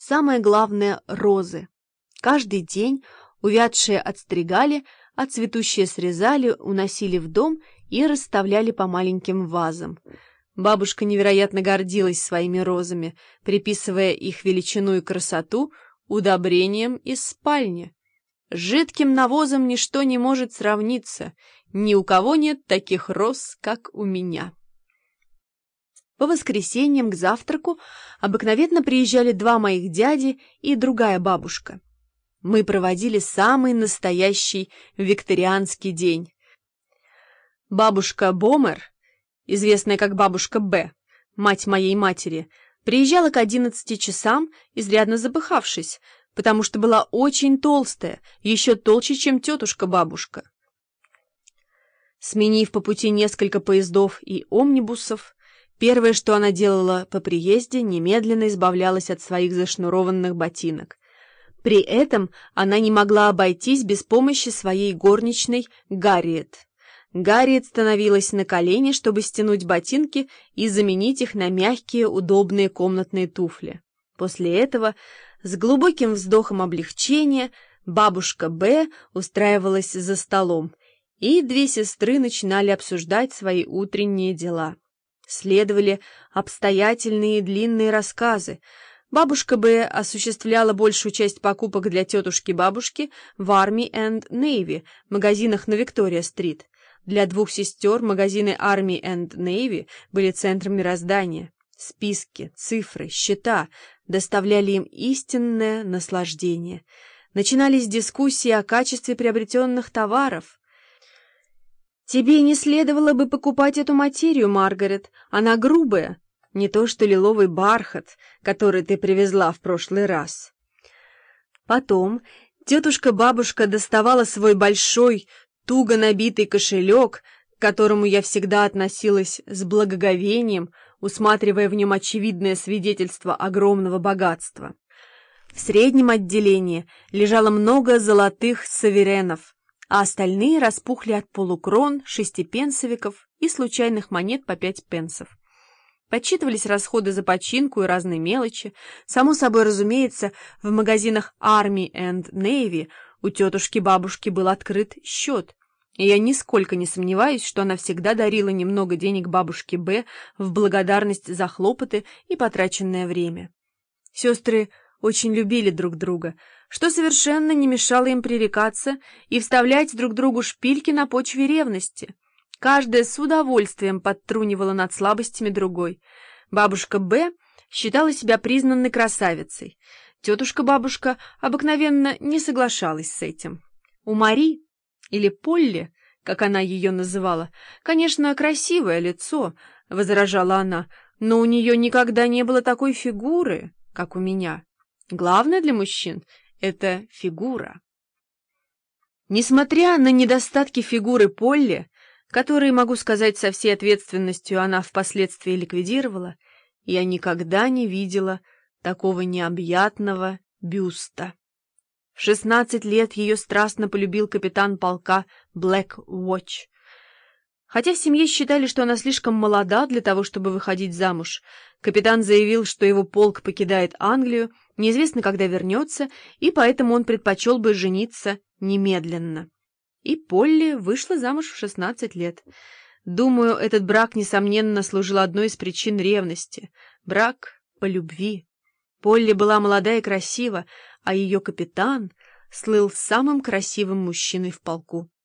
Самое главное — розы. Каждый день увядшие отстригали, а цветущие срезали, уносили в дом и расставляли по маленьким вазам. Бабушка невероятно гордилась своими розами, приписывая их величину и красоту удобрениям из спальни. С жидким навозом ничто не может сравниться, ни у кого нет таких роз, как у меня. По воскресеньям к завтраку обыкновенно приезжали два моих дяди и другая бабушка. Мы проводили самый настоящий викторианский день. Бабушка Бомер, известная как бабушка Б, мать моей матери, приезжала к 11 часам, изрядно запыхавшись, потому что была очень толстая, еще толще, чем тетушка-бабушка. Сменив по пути несколько поездов и омнибусов, первое, что она делала по приезде, немедленно избавлялась от своих зашнурованных ботинок. При этом она не могла обойтись без помощи своей горничной Гарриет. Гарриет становилась на колени, чтобы стянуть ботинки и заменить их на мягкие, удобные комнатные туфли. После этого, с глубоким вздохом облегчения, бабушка Б устраивалась за столом, и две сестры начинали обсуждать свои утренние дела. Следовали обстоятельные и длинные рассказы. Бабушка Б осуществляла большую часть покупок для тетушки-бабушки в Army and Navy, магазинах на Виктория-стрит. Для двух сестер магазины Army and Navy были центром мироздания. Списки, цифры, счета доставляли им истинное наслаждение. Начинались дискуссии о качестве приобретенных товаров. «Тебе не следовало бы покупать эту материю, Маргарет, она грубая, не то что лиловый бархат, который ты привезла в прошлый раз». Потом тетушка-бабушка доставала свой большой, туго набитый кошелек, к которому я всегда относилась с благоговением, усматривая в нем очевидное свидетельство огромного богатства. В среднем отделении лежало много золотых суверенов, а остальные распухли от полукрон, шестипенсовиков и случайных монет по 5 пенсов. Подсчитывались расходы за починку и разные мелочи. Само собой разумеется, в магазинах Army and Navy у тетушки-бабушки был открыт счет, и я нисколько не сомневаюсь, что она всегда дарила немного денег бабушке Б в благодарность за хлопоты и потраченное время. Сестры очень любили друг друга, что совершенно не мешало им пререкаться и вставлять друг другу шпильки на почве ревности. Каждая с удовольствием подтрунивала над слабостями другой. Бабушка Б считала себя признанной красавицей. Тетушка-бабушка обыкновенно не соглашалась с этим. У Мари, или Полли, как она ее называла, конечно, красивое лицо, возражала она, но у нее никогда не было такой фигуры, как у меня. Главное для мужчин — это фигура. Несмотря на недостатки фигуры Полли, которые, могу сказать со всей ответственностью, она впоследствии ликвидировала, я никогда не видела такого необъятного бюста. В 16 лет ее страстно полюбил капитан полка Black Watch. Хотя в семье считали, что она слишком молода для того, чтобы выходить замуж, капитан заявил, что его полк покидает Англию, неизвестно, когда вернется, и поэтому он предпочел бы жениться немедленно. И Полли вышла замуж в 16 лет. Думаю, этот брак, несомненно, служил одной из причин ревности. Брак по любви. Полли была молода и красива, а ее капитан слыл самым красивым мужчиной в полку.